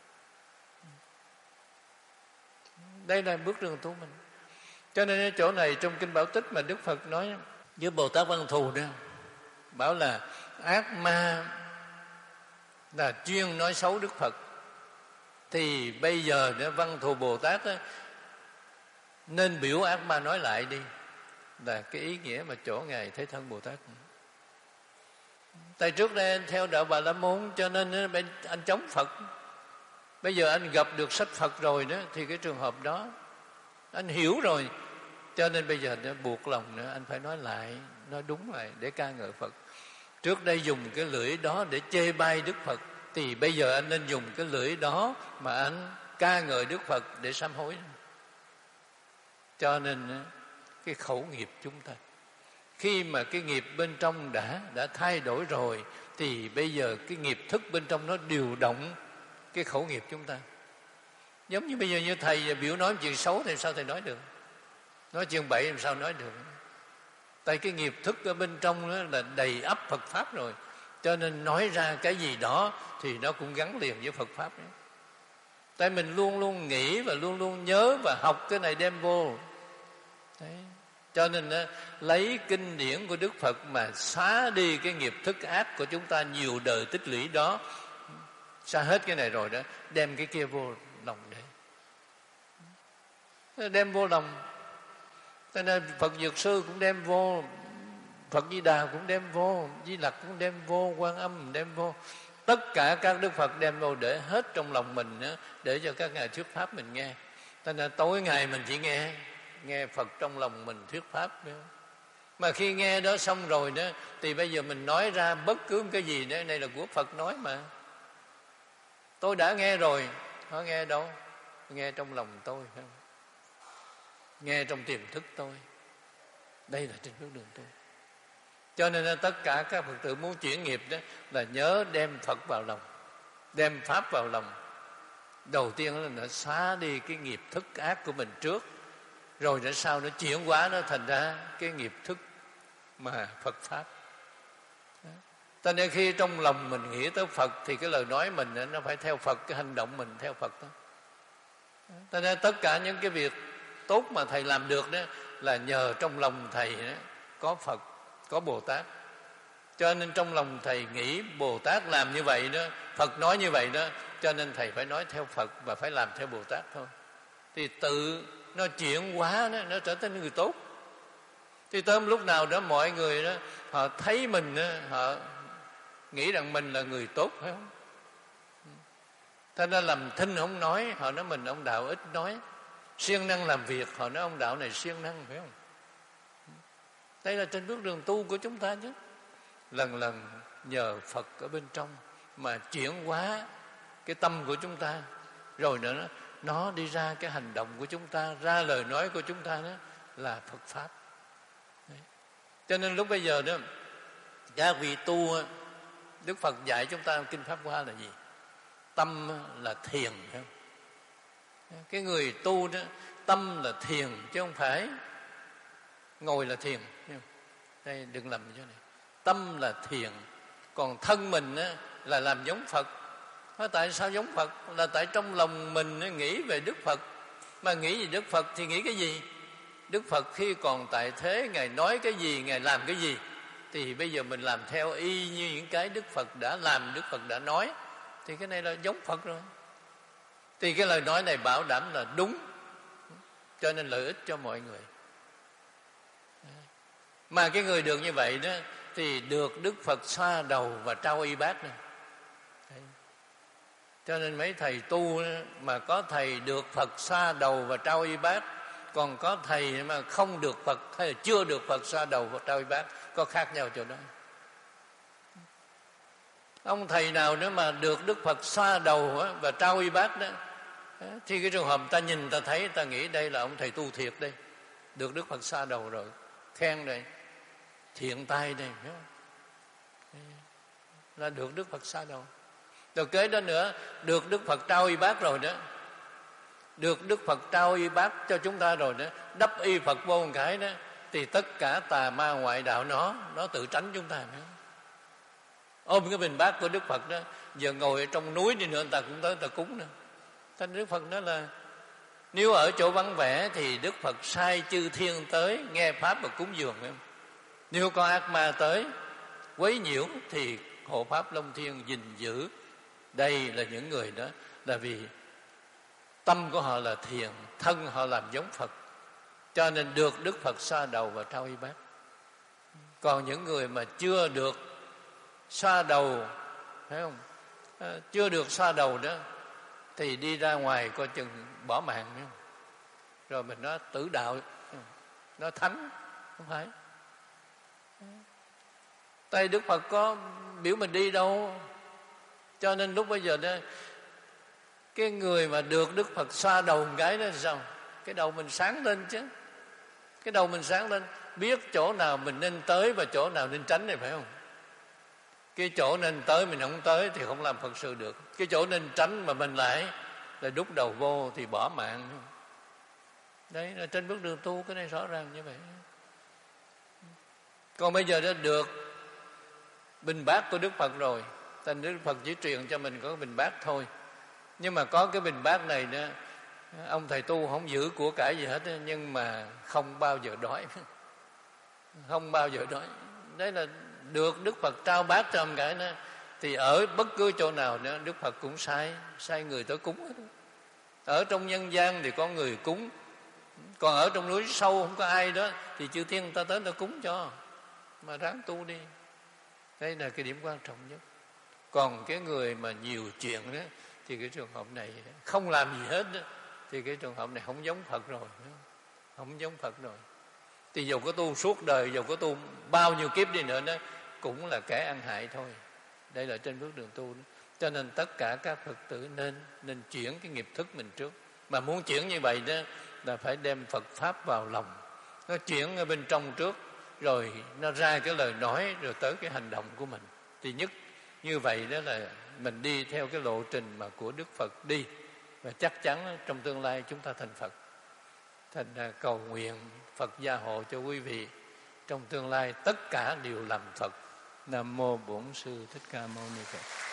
Đây là bước đường tu mình. Cho nên ở chỗ này trong Kinh Bảo Tích mà Đức Phật nói với Bồ Tát Văn Thù đó, bảo là ác ma là chuyên nói xấu Đức Phật. Thì bây giờ đó, Văn Thù Bồ Tát đó, nên biểu ác ma nói lại đi. Là cái ý nghĩa mà chỗ Ngài Thế Thân Bồ Tát. Tại trước đây anh theo đạo Bà La Môn, cho nên anh chống Phật. Bây giờ anh gặp được sách Phật rồi đó, thì cái trường hợp đó anh hiểu rồi, cho nên bây giờ nó buộc lòng nữa anh phải nói lại, nói đúng lại để ca ngợi Phật. Trước đây dùng cái lưỡi đó để chê bai Đức Phật, thì bây giờ anh nên dùng cái lưỡi đó mà anh ca ngợi Đức Phật để sám hối. Cho nên cái khẩu nghiệp chúng ta, khi mà cái nghiệp bên trong đã đã thay đổi rồi, thì bây giờ cái nghiệp thức bên trong nó điều động cái khẩu nghiệp chúng ta. Giống như bây giờ như thầy biểu nói chuyện xấu thì sao thầy nói được? Nói chuyện bậy làm sao nói được? Tại cái nghiệp thức ở bên trong đó là đầy ắp Phật Pháp rồi, cho nên nói ra cái gì đó thì nó cũng gắn liền với Phật Pháp đó. Tại mình luôn luôn nghĩ và luôn luôn nhớ và học cái này đem vô. Đấy. Cho nên đó, lấy kinh điển của Đức Phật mà xóa đi cái nghiệp thức ác của chúng ta nhiều đời tích lũy đó. Xóa hết cái này rồi đó, đem cái kia vô lòng để đem vô lòng. Cho nên Phật Dược Sư cũng đem vô, Phật Di Đà cũng đem vô, Di Lặc cũng đem vô, Quan Âm đem vô. Tất cả các Đức Phật đem vô để hết trong lòng mình đó, để cho các ngài thuyết pháp mình nghe. Cho nên tối ngày mình chỉ nghe nghe Phật trong lòng mình thuyết pháp. Mà khi nghe đó xong rồi đó, thì bây giờ mình nói ra bất cứ cái gì đó, này là của Phật nói mà. Tôi đã nghe rồi, có nghe đâu? Nghe trong lòng tôi, phải không? Nghe trong tiềm thức tôi. Đây là trên bước đường tu. Cho nên là tất cả các Phật tử muốn chuyển nghiệp đó là nhớ đem Phật vào lòng, đem Pháp vào lòng. Đầu tiên là nó xóa đi cái nghiệp thức ác của mình trước, rồi để sau nó chuyển hóa nó thành ra cái nghiệp thức mà Phật Pháp. Cho nên khi trong lòng mình nghĩ tới Phật thì cái lời nói mình nó phải theo Phật, cái hành động mình theo Phật đó. Cho nên tất cả những cái việc tốt mà thầy làm được đó là nhờ trong lòng thầy đó, có Phật, có Bồ Tát. Cho nên trong lòng thầy nghĩ Bồ Tát làm như vậy đó, Phật nói như vậy đó, cho nên thầy phải nói theo Phật và phải làm theo Bồ Tát thôi. Thì tự nó chuyển hóa đó, nó trở thành người tốt. Thì tới lúc nào đó mọi người đó họ thấy mình đó, họ nghĩ rằng mình là người tốt, phải không? Thế nên làm thinh không nói, họ nói mình ông đạo ít nói. Siêng năng làm việc, họ nói ông đạo này siêng năng, phải không? Đây là trên bước đường tu của chúng ta chứ. Lần lần nhờ Phật ở bên trong mà chuyển hóa cái tâm của chúng ta, rồi nữa nó đi ra cái hành động của chúng ta, ra lời nói của chúng ta đó là Phật Pháp. Đấy. Cho nên lúc bây giờ đó, các vị tu, Đức Phật dạy chúng ta Kinh Pháp Hoa là gì? Tâm là thiền, phải không? Cái người tu đó, tâm là thiền chứ không phải ngồi là thiền. Đây đừng lầm chỗ này. Tâm là thiền, còn thân mình á, là làm giống Phật. Nói tại sao giống Phật? Là tại trong lòng mình nghĩ về Đức Phật. Mà nghĩ về Đức Phật thì nghĩ cái gì? Đức Phật khi còn tại thế, Ngài nói cái gì, Ngài làm cái gì, thì bây giờ mình làm theo y như những cái Đức Phật đã làm, Đức Phật đã nói, thì cái này là giống Phật rồi. Thì cái lời nói này bảo đảm là đúng, cho nên lợi ích cho mọi người. Mà cái người được như vậy đó thì được Đức Phật xoa đầu và trao y bát này. Cho nên mấy thầy tu mà có thầy được Phật xoa đầu và trao y bát, còn có thầy mà không được Phật hay là chưa được Phật xoa đầu và trao y bát, có khác nhau chỗ đó. Ông thầy nào nữa mà được Đức Phật xoa đầu và trao y bát đó, thì cái trường hợp ta nhìn ta thấy, ta nghĩ đây là ông thầy tu thiệt đây, được Đức Phật xoa đầu rồi, khen đây, thiện tai đây, là được Đức Phật xa đầu. Rồi kế đó nữa, được Đức Phật trao y bát rồi đó, được Đức Phật trao y bát cho chúng ta rồi đó, đắp y Phật vô một cái đó, thì tất cả tà ma ngoại đạo nó nó tự tránh chúng ta nữa. Ôm cái bình bát của Đức Phật đó, giờ ngồi ở trong núi đi nữa người ta cũng tới người ta cúng nữa. Thành Đức Phật nói là nếu ở chỗ vắng vẻ thì Đức Phật sai chư thiên tới nghe pháp và cúng dường. Nếu có ác ma tới quấy nhiễu thì hộ pháp Long Thiên gìn giữ. Đây là những người đó là vì tâm của họ là thiền, thân họ làm giống Phật, cho nên được Đức Phật xoa đầu và trao y bát. Còn những người mà chưa được xoa đầu, thấy không, à, chưa được xoa đầu đó thì đi ra ngoài coi chừng bỏ mạng, thấy không? Rồi mình nói tử đạo, nó thánh, không phải. Tại Đức Phật có biểu mình đi đâu. Cho nên lúc bây giờ đó, cái người mà được Đức Phật xoa đầu một cái đó thì sao? Cái đầu mình sáng lên chứ. Cái đầu mình sáng lên, biết chỗ nào mình nên tới và chỗ nào nên tránh này, phải không? Cái chỗ nên tới mình không tới thì không làm Phật sự được. Cái chỗ nên tránh mà mình lại là đúc đầu vô thì bỏ mạng. Đấy là trên bước đường tu, cái này rõ ràng như vậy. Còn bây giờ đã được bình bát của Đức Phật rồi, thành Đức Phật chỉ truyền cho mình có cái bình bát thôi. Nhưng mà có cái bình bát này đó, ông thầy tu không giữ của cải gì hết, nhưng mà không bao giờ đói. Không bao giờ đói. Đấy là được Đức Phật trao bát cho ông cái đó, thì ở bất cứ chỗ nào đó Đức Phật cũng sai sai người tới cúng hết. Ở trong nhân gian thì có người cúng, còn ở trong núi sâu không có ai đó thì chư thiên ta tới ta cúng cho, mà ráng tu đi. Đây là cái điểm quan trọng nhất. Còn cái người mà nhiều chuyện đó thì cái trường hợp này không làm gì hết đó, thì cái trường hợp này không giống Phật rồi, không giống Phật rồi. Thì dù có tu suốt đời, dù có tu bao nhiêu kiếp đi nữa đó, cũng là kẻ ăn hại thôi. Đây là trên bước đường tu đó. Cho nên tất cả các Phật tử nên nên chuyển cái nghiệp thức mình trước. Mà muốn chuyển như vậy đó là phải đem Phật Pháp vào lòng. Nó chuyển ở bên trong trước, rồi nó ra cái lời nói, rồi tới cái hành động của mình. Thì nhất như vậy đó là mình đi theo cái lộ trình mà của Đức Phật đi. Và chắc chắn trong tương lai chúng ta thành Phật. Thành ra cầu nguyện Phật gia hộ cho quý vị, trong tương lai tất cả đều làm Phật. Nam mô Bổn Sư Thích Ca Mâu Ni Phật.